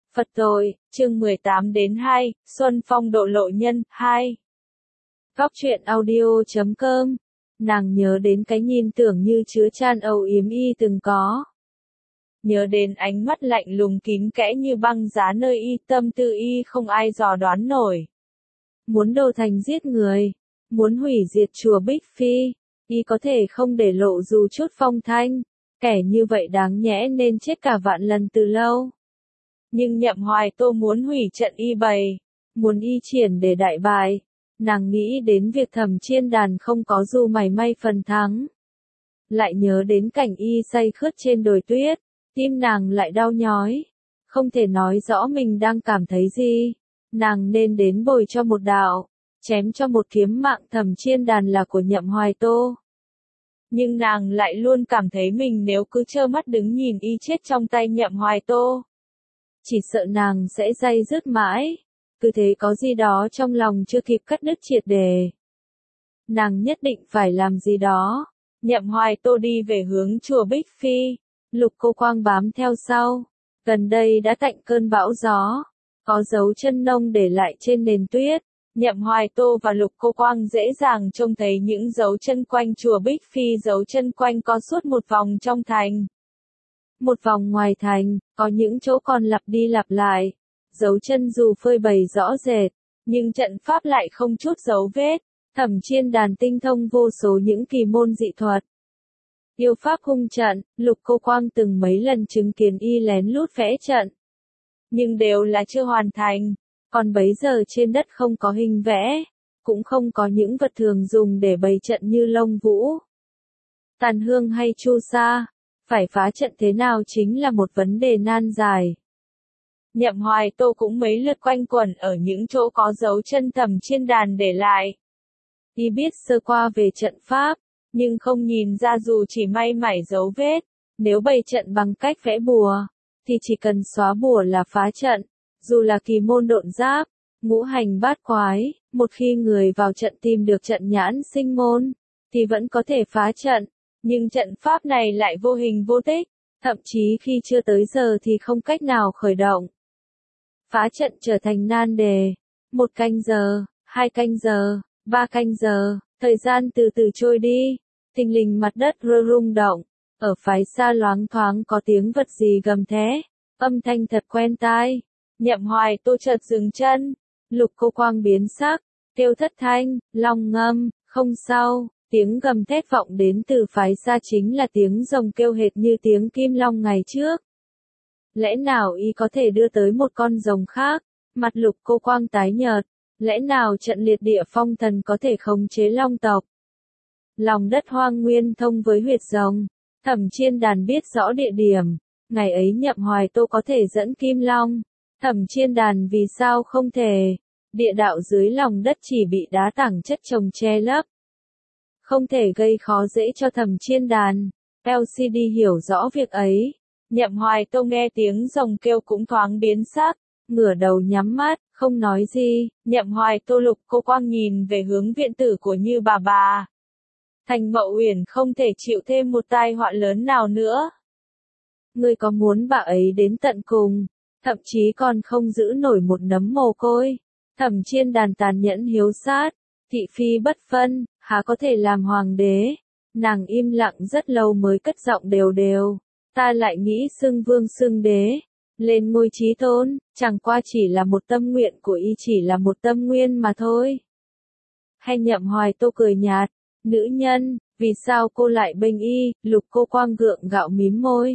Phật tội, chương 18 đến 2, Xuân Phong độ lộ nhân, 2. Góc truyện audio.com. Nàng nhớ đến cái nhìn tưởng như chứa chan âu yếm y từng có. Nhớ đến ánh mắt lạnh lùng kín kẽ như băng giá nơi y tâm tư y không ai dò đoán nổi. Muốn đầu thành giết người, muốn hủy diệt chùa Bích Phi, y có thể không để lộ dù chút phong thanh, kẻ như vậy đáng nhẽ nên chết cả vạn lần từ lâu. Nhưng Nhậm Hoài Tô muốn hủy trận y bày, muốn y triển để đại bại, nàng nghĩ đến việc Thẩm Chiên Đàn không có dù mảy may phần thắng. Lại nhớ đến cảnh y say khướt trên đồi tuyết, tim nàng lại đau nhói, không thể nói rõ mình đang cảm thấy gì. Nàng nên đến bồi cho một đạo, chém cho một kiếm mạng Thẩm Chiên Đàn là của Nhậm Hoài Tô. Nhưng nàng lại luôn cảm thấy mình nếu cứ trơ mắt đứng nhìn y chết trong tay Nhậm Hoài Tô, chỉ sợ nàng sẽ day dứt mãi, cứ thế có gì đó trong lòng chưa kịp cắt đứt triệt đề. Nàng nhất định phải làm gì đó. Nhậm Hoài Tô đi về hướng chùa Bích Phi, Lục Cô Quang bám theo sau. Gần đây đã tạnh cơn bão gió, có dấu chân nông để lại trên nền tuyết. Nhậm Hoài Tô và Lục Cô Quang dễ dàng trông thấy những dấu chân quanh chùa Bích Phi, dấu chân quanh co suốt một vòng trong thành. Một vòng ngoài thành, có những chỗ còn lặp đi lặp lại. Dấu chân dù phơi bày rõ rệt, nhưng trận pháp lại không chút dấu vết. Thẩm Chiên Đàn tinh thông vô số những kỳ môn dị thuật. Yêu pháp hung trận, Lục Cô Quang từng mấy lần chứng kiến y lén lút vẽ trận. Nhưng đều là chưa hoàn thành, còn bấy giờ trên đất không có hình vẽ, cũng không có những vật thường dùng để bày trận như lông vũ, tàn hương hay chu sa. Phải phá trận thế nào chính là một vấn đề nan giải. Nhậm Hoài Tô cũng mấy lượt quanh quẩn ở những chỗ có dấu chân Thẩm Chiên Đàn để lại. Y biết sơ qua về trận pháp, nhưng không nhìn ra dù chỉ may mảy dấu vết. Nếu bày trận bằng cách vẽ bùa, thì chỉ cần xóa bùa là phá trận. Dù là kỳ môn độn giáp, ngũ hành bát quái, một khi người vào trận tìm được trận nhãn sinh môn, thì vẫn có thể phá trận. Nhưng trận pháp này lại vô hình vô tích, thậm chí khi chưa tới giờ thì không cách nào khởi động. Phá trận trở thành nan đề. 1 canh giờ, 2 canh giờ, 3 canh giờ, thời gian từ từ trôi đi. Thình lình mặt đất rung động, ở phái xa loáng thoáng có tiếng vật gì gầm thé, âm thanh thật quen tai. Nhậm Hoài Tô chợt dừng chân, Lục Cô Quang biến sắc, kêu thất thanh, long ngâm, không sao. Tiếng gầm thét vọng đến từ phái xa chính là tiếng rồng kêu hệt như tiếng kim long ngày trước. Lẽ nào y có thể đưa tới một con rồng khác? Mặt Lục Cô Quang tái nhợt. Lẽ nào trận liệt địa phong thần có thể khống chế long tộc? Lòng đất hoang nguyên thông với huyệt rồng. Thẩm Chiên Đàn biết rõ địa điểm. Ngày ấy Nhậm Hoài Tô có thể dẫn kim long. Thẩm Chiên Đàn vì sao không thể? Địa đạo dưới lòng đất chỉ bị đá tảng chất chồng che lấp, không thể gây khó dễ cho Thẩm Chiên Đàn. LCD hiểu rõ việc ấy. Nhậm Hoài Tô nghe tiếng rồng kêu cũng thoáng biến sắc, ngửa đầu nhắm mắt, không nói gì. Nhậm Hoài Tô Lục Cô Quang nhìn về hướng viện tử của Như bà. Thành Mậu Uyển không thể chịu thêm một tai họa lớn nào nữa. Ngươi có muốn bà ấy đến tận cùng, thậm chí còn không giữ nổi một nấm mồ côi. Thẩm Chiên Đàn tàn nhẫn hiếu sát, thị phi bất phân, há có thể làm hoàng đế. Nàng im lặng rất lâu mới cất giọng đều đều. Ta lại nghĩ xưng vương xưng đế, lên ngôi chí tôn, chẳng qua chỉ là một tâm nguyện của y, chỉ là một tâm nguyên mà thôi. Hay Nhậm Hoài Tô cười nhạt, nữ nhân, vì sao cô lại bênh y? Lục Cô Quang gượng gạo mím môi.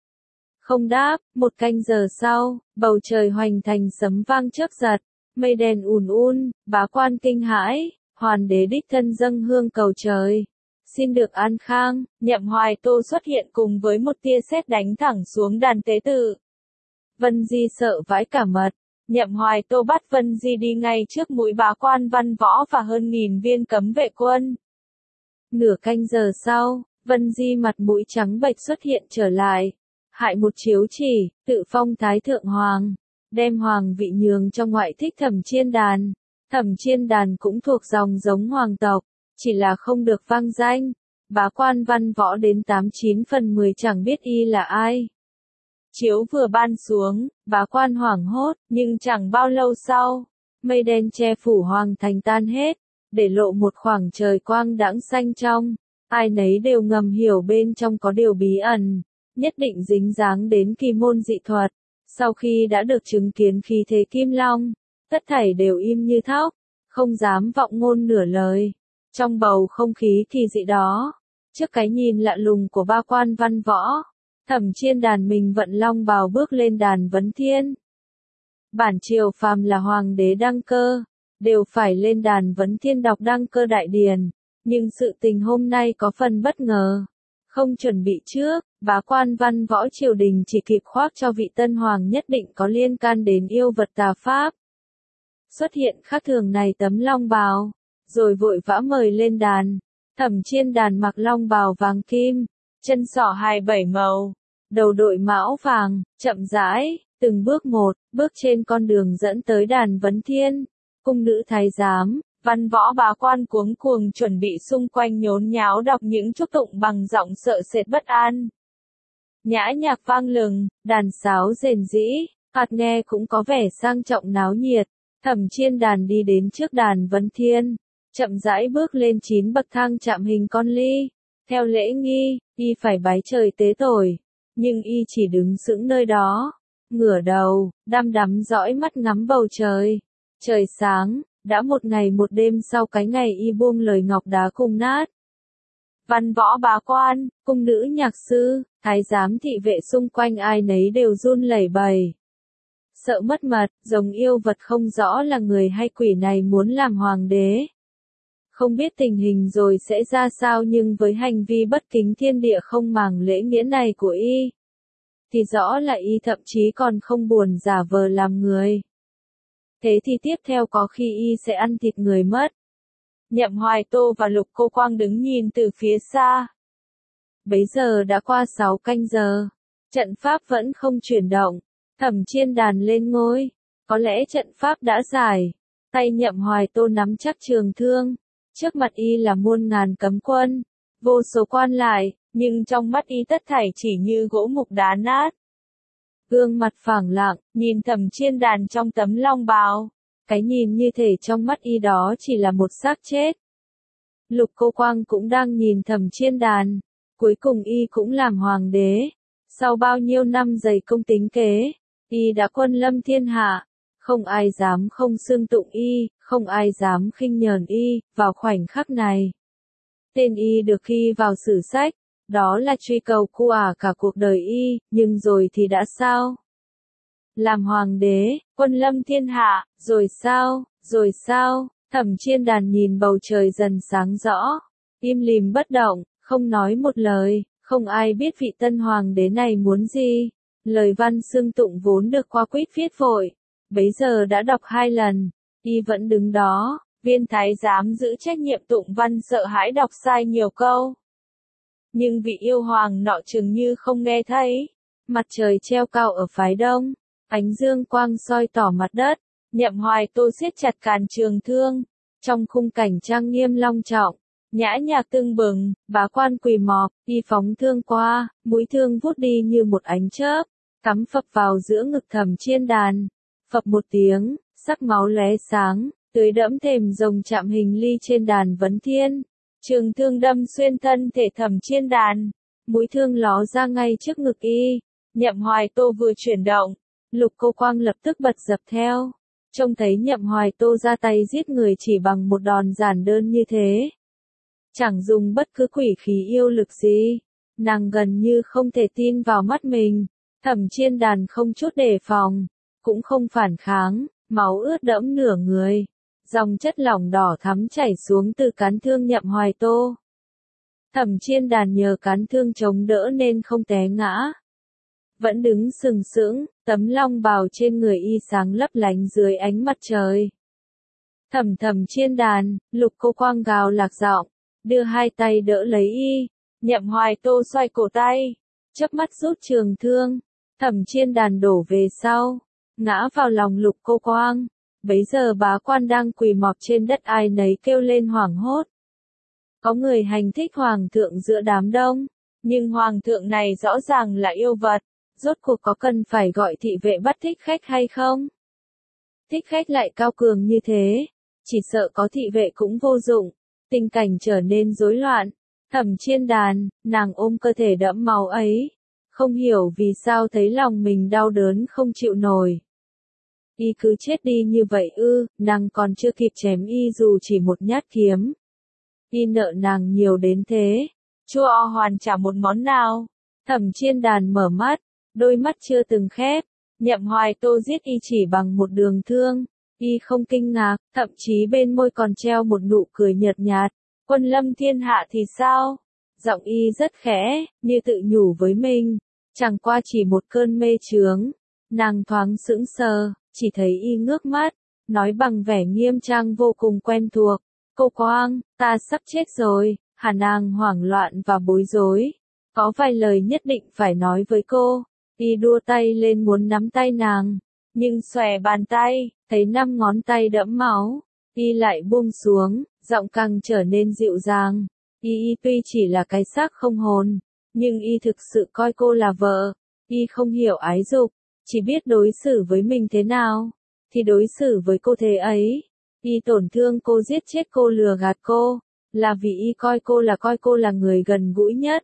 Không đáp. 1 canh giờ sau, bầu trời hoành thành sấm vang chớp giật, mây đen ùn, bá quan kinh hãi. Hoàn đế đích thân dâng hương cầu trời, xin được an khang. Nhậm Hoài Tô xuất hiện cùng với một tia sét đánh thẳng xuống đàn tế tự. Vân Di sợ vãi cả mật. Nhậm Hoài Tô bắt Vân Di đi ngay trước mũi bá quan văn võ và hơn 1000 viên cấm vệ quân. Nửa canh giờ sau, Vân Di mặt mũi trắng bệch xuất hiện trở lại, hại một chiếu chỉ, tự phong thái thượng hoàng, đem hoàng vị nhường cho ngoại thích Thẩm Chiên Đàn. Thẩm Chiên Đàn cũng thuộc dòng giống hoàng tộc, chỉ là không được vang danh. Bá quan văn võ đến 89 phần 10 chẳng biết y là ai. Chiếu vừa ban xuống, bá quan hoảng hốt, nhưng chẳng bao lâu sau, mây đen che phủ hoàng thành tan hết, để lộ một khoảng trời quang đãng xanh trong. Ai nấy đều ngầm hiểu bên trong có điều bí ẩn, nhất định dính dáng đến kỳ môn dị thuật. Sau khi đã được chứng kiến khí thế kim long, tất thảy đều im như thóc, không dám vọng ngôn nửa lời. Trong bầu không khí kỳ dị đó, trước cái nhìn lạ lùng của ba quan văn võ, Thẩm Chiên Đàn mình vận long bào bước lên đàn vấn thiên. Bản triều phàm là hoàng đế đăng cơ, đều phải lên đàn vấn thiên đọc đăng cơ đại điển, nhưng sự tình hôm nay có phần bất ngờ. Không chuẩn bị trước, bá quan văn võ triều đình chỉ kịp khoác cho vị tân hoàng nhất định có liên can đến yêu vật tà pháp. Xuất hiện khác thường này tấm long bào, rồi vội vã mời lên đàn. Thẩm Chiên Đàn mặc long bào vàng kim, chân sỏ 27 màu, đầu đội mão vàng, chậm rãi, từng bước một, bước trên con đường dẫn tới đàn vấn thiên. Cung nữ thái giám, văn võ bá quan cuống cuồng chuẩn bị xung quanh nhốn nháo đọc những chúc tụng bằng giọng sợ sệt bất an. Nhã nhạc vang lừng, đàn sáo rền rĩ, hạt nghe cũng có vẻ sang trọng náo nhiệt. Thẩm Chiên Đàn đi đến trước đàn vấn thiên, chậm rãi bước lên 9 bậc thang chạm hình con ly. Theo lễ nghi, y phải bái trời tế tội, nhưng y chỉ đứng sững nơi đó, ngửa đầu, đăm đắm dõi mắt ngắm bầu trời. Trời sáng, đã một ngày một đêm sau cái ngày y buông lời ngọc đá cùng nát. Văn võ bá quan, cung nữ nhạc sư, thái giám thị vệ xung quanh ai nấy đều run lẩy bẩy. Sợ mất mật, giống yêu vật không rõ là người hay quỷ này muốn làm hoàng đế. Không biết tình hình rồi sẽ ra sao, nhưng với hành vi bất kính thiên địa không màng lễ nghĩa này của y, thì rõ là y thậm chí còn không buồn giả vờ làm người. Thế thì tiếp theo có khi y sẽ ăn thịt người mất. Nhậm Hoài Tô và Lục Cô Quang đứng nhìn từ phía xa. Bấy giờ đã qua 6 canh giờ, trận pháp vẫn không chuyển động. Thẩm Chiên Đàn lên ngôi, có lẽ trận pháp đã giải. Tay Nhậm Hoài Tô nắm chắc trường thương, trước mặt y là muôn ngàn cấm quân, vô số quan lại, nhưng trong mắt y tất thảy chỉ như gỗ mục đá nát. Gương mặt phẳng lặng, nhìn Thẩm Chiên Đàn trong tấm long bào, cái nhìn như thể trong mắt y đó chỉ là một xác chết. Lục Cô Quang cũng đang nhìn Thẩm Chiên Đàn, cuối cùng y cũng làm hoàng đế. Sau bao nhiêu năm dày công tính kế, y đã quân lâm thiên hạ, không ai dám không xưng tụng y, không ai dám khinh nhờn y. Vào khoảnh khắc này, tên y được ghi vào sử sách, đó là truy cầu của cả cuộc đời y, nhưng rồi thì đã sao? Làm hoàng đế, quân lâm thiên hạ, rồi sao, rồi sao? Thẩm Chiên Đàn nhìn bầu trời dần sáng rõ, im lìm bất động, không nói một lời, không ai biết vị tân hoàng đế này muốn gì. Lời văn xưng tụng vốn được qua quýt viết vội, bấy giờ đã đọc 2 lần, y vẫn đứng đó. Viên thái giám giữ trách nhiệm tụng văn sợ hãi đọc sai nhiều câu. Nhưng vị yêu hoàng nọ chừng như không nghe thấy. Mặt trời treo cao ở phái đông, ánh dương quang soi tỏ mặt đất. Nhậm Hoài Tô siết chặt càn trường thương, trong khung cảnh trang nghiêm long trọng, nhã nhạc tưng bừng, bá quan quỳ mọp, y phóng thương qua, mũi thương vút đi như một ánh chớp, cắm phập vào giữa ngực Thẩm Chiên Đàn. Phập một tiếng, sắc máu lóe sáng, tưới đẫm thềm rồng chạm hình ly trên đàn vấn thiên. Trường thương đâm xuyên thân thể Thẩm Chiên Đàn, mũi thương ló ra ngay trước ngực y. Nhậm Hoài Tô vừa chuyển động, Lục Cô Quang lập tức bật dập theo. Trông thấy Nhậm Hoài Tô ra tay giết người chỉ bằng một đòn giản đơn như thế, chẳng dùng bất cứ quỷ khí yêu lực gì, nàng gần như không thể tin vào mắt mình. Thẩm Chiên Đàn không chút đề phòng, cũng không phản kháng, máu ướt đẫm nửa người, dòng chất lỏng đỏ thắm chảy xuống từ cán thương Nhậm Hoài Tô. Thẩm Chiên Đàn nhờ cán thương chống đỡ nên không té ngã, vẫn đứng sừng sững, tấm long bào trên người y sáng lấp lánh dưới ánh mặt trời. Thẩm Chiên Đàn, Lục Cô Quang gào lạc giọng, đưa 2 tay đỡ lấy y. Nhậm Hoài Tô xoay cổ tay, chớp mắt rút trường thương. Thẩm Chiên Đàn đổ về sau, ngã vào lòng Lục Cô Quang. Bấy giờ bá quan đang quỳ mọp trên đất ai nấy kêu lên hoảng hốt. Có người hành thích hoàng thượng giữa đám đông, nhưng hoàng thượng này rõ ràng là yêu vật, Rốt cuộc có cần phải gọi thị vệ bắt thích khách hay không? Thích khách lại cao cường như thế, chỉ sợ có thị vệ cũng vô dụng, tình cảnh trở nên rối loạn. Thẩm Chiên Đàn, nàng ôm cơ thể đẫm máu ấy, không hiểu vì sao thấy lòng mình đau đớn không chịu nổi. Y cứ chết đi như vậy ư, nàng còn chưa kịp chém y dù chỉ một nhát kiếm. Y nợ nàng nhiều đến thế, chưa hoàn trả một món nào. Thẩm Chiên Đàn mở mắt, đôi mắt chưa từng khép, Nhậm Hoài Tô giết y chỉ bằng một đường thương. Y không kinh ngạc, thậm chí bên môi còn treo một nụ cười nhợt nhạt. Quân lâm thiên hạ thì sao? Giọng y rất khẽ, như tự nhủ với mình. Chẳng qua chỉ một cơn mê chướng. Nàng thoáng sững sờ, chỉ thấy y ngước mắt, nói bằng vẻ nghiêm trang vô cùng quen thuộc. Cô Quang, ta sắp chết rồi. Hà nàng hoảng loạn và bối rối. Có vài lời nhất định phải nói với cô. Y đua tay lên muốn nắm tay nàng. Nhưng xòe bàn tay, thấy 5 ngón tay đẫm máu. Y lại buông xuống, giọng càng trở nên dịu dàng. Y tuy chỉ là cái xác không hồn, nhưng y thực sự coi cô là vợ. Y không hiểu ái dục, chỉ biết đối xử với mình thế nào, thì đối xử với cô thế ấy. Y tổn thương cô, giết chết cô, lừa gạt cô, là vì y coi cô là người gần gũi nhất.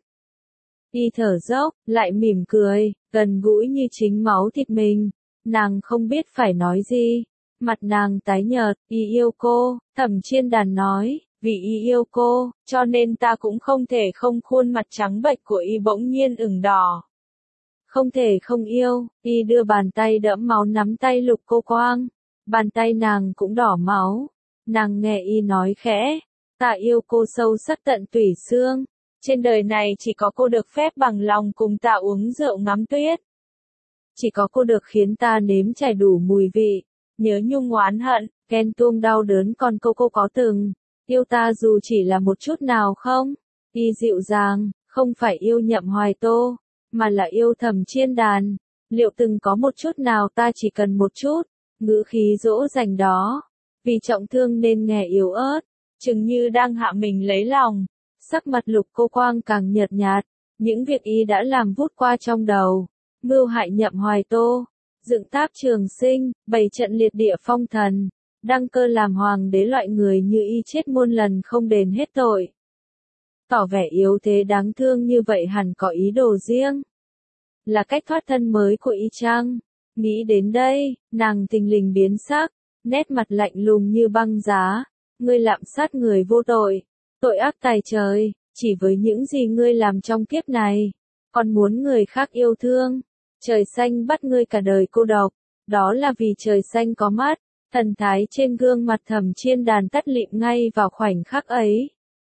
Y thở dốc, lại mỉm cười, gần gũi như chính máu thịt mình. Nàng không biết phải nói gì. Mặt nàng tái nhợt, y yêu cô, Thẩm Chiên Đàn nói, vì y yêu cô, cho nên ta cũng không thể không. Khuôn mặt trắng bệch của y bỗng nhiên ửng đỏ. Không thể không yêu, y đưa bàn tay đẫm máu nắm tay Lục Cô Quang. Bàn tay nàng cũng đỏ máu. Nàng nghe y nói khẽ, ta yêu cô sâu sắc tận tủy xương. Trên đời này chỉ có cô được phép bằng lòng cùng ta uống rượu ngắm tuyết. Chỉ có cô được khiến ta nếm trải đủ mùi vị, nhớ nhung oán hận, ghen tuông đau đớn. Còn cô có từng yêu ta dù chỉ là một chút nào không? Y dịu dàng, không phải yêu Nhậm Hoài Tô, mà là yêu Thẩm Chiên Đàn. Liệu từng có một chút nào ta chỉ cần một chút, ngữ khí dỗ dành đó. Vì trọng thương nên nghe yếu ớt, chừng như đang hạ mình lấy lòng. Sắc mặt Lục Cô Quang càng nhợt nhạt, những việc y đã làm vút qua trong đầu. Mưu hại Nhậm Hoài Tô, dựng tháp Trường Sinh, bày trận liệt địa phong thần, đăng cơ làm hoàng đế, loại người như y chết muôn lần không đền hết tội. Tỏ vẻ yếu thế đáng thương như vậy hẳn có ý đồ riêng. Là cách thoát thân mới của y chăng? Nghĩ đến đây, nàng thình lình biến sắc, nét mặt lạnh lùng như băng giá. Ngươi lạm sát người vô tội, tội ác tày trời, chỉ với những gì ngươi làm trong kiếp này, còn muốn người khác yêu thương. Trời xanh bắt ngươi cả đời cô độc, đó là vì trời xanh có mắt. Thần thái trên gương mặt Thẩm Chiên Đàn tắt lịm ngay vào khoảnh khắc ấy.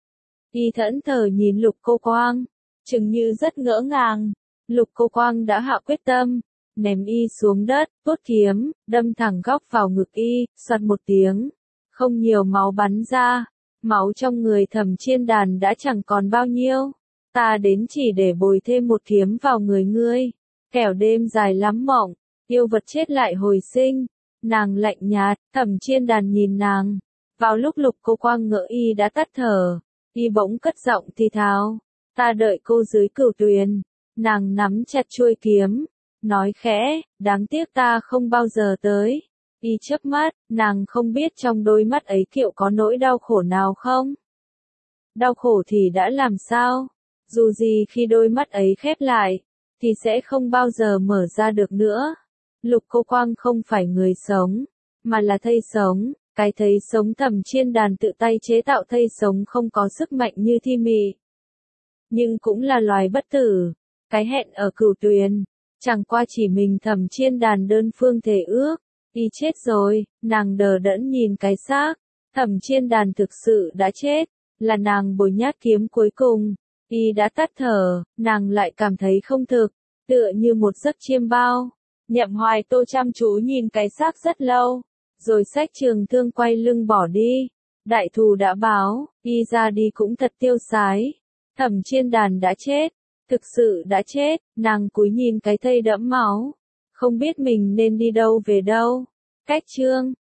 Y thẫn thờ nhìn Lục Cô Quang, chừng như rất ngỡ ngàng. Lục Cô Quang đã hạ quyết tâm, ném y xuống đất, vuốt kiếm, đâm thẳng góc vào ngực y, xoạt một tiếng. Không nhiều máu bắn ra, máu trong người Thẩm Chiên Đàn đã chẳng còn bao nhiêu. Ta đến chỉ để bồi thêm một kiếm vào người ngươi. Kẻo đêm dài lắm mộng, yêu vật chết lại hồi sinh. Nàng lạnh nhạt, Thẩm Chiên Đàn nhìn nàng. Vào lúc Lục Cô Quang ngỡ y đã tắt thở, y bỗng cất giọng thì thào, ta đợi cô dưới cửu tuyền. Nàng nắm chặt chuôi kiếm, nói khẽ, đáng tiếc ta không bao giờ tới. Y chớp mắt, nàng không biết trong đôi mắt ấy liệu có nỗi đau khổ nào không? Đau khổ thì đã làm sao? Dù gì khi đôi mắt ấy khép lại, thì sẽ không bao giờ mở ra được nữa. Lục Cô Quang không phải người sống, mà là thây sống. Cái thây sống Thẩm Chiên Đàn tự tay chế tạo thây sống không có sức mạnh như thi mị, nhưng cũng là loài bất tử. Cái hẹn ở cửu tuyền, chẳng qua chỉ mình Thẩm Chiên Đàn đơn phương thề ước. Y chết rồi, nàng đờ đẫn nhìn cái xác. Thẩm Chiên Đàn thực sự đã chết, là nàng bồi nhát kiếm cuối cùng. Y đã tắt thở, nàng lại cảm thấy không thực, tựa như một giấc chiêm bao. Nhậm Hoài Tô chăm chú nhìn cái xác rất lâu, rồi xách trường thương quay lưng bỏ đi. Đại thù đã báo, y ra đi cũng thật tiêu sái. Thẩm Chiên Đàn đã chết, thực sự đã chết. Nàng cúi nhìn cái thây đẫm máu, không biết mình nên đi đâu về đâu. Cách chương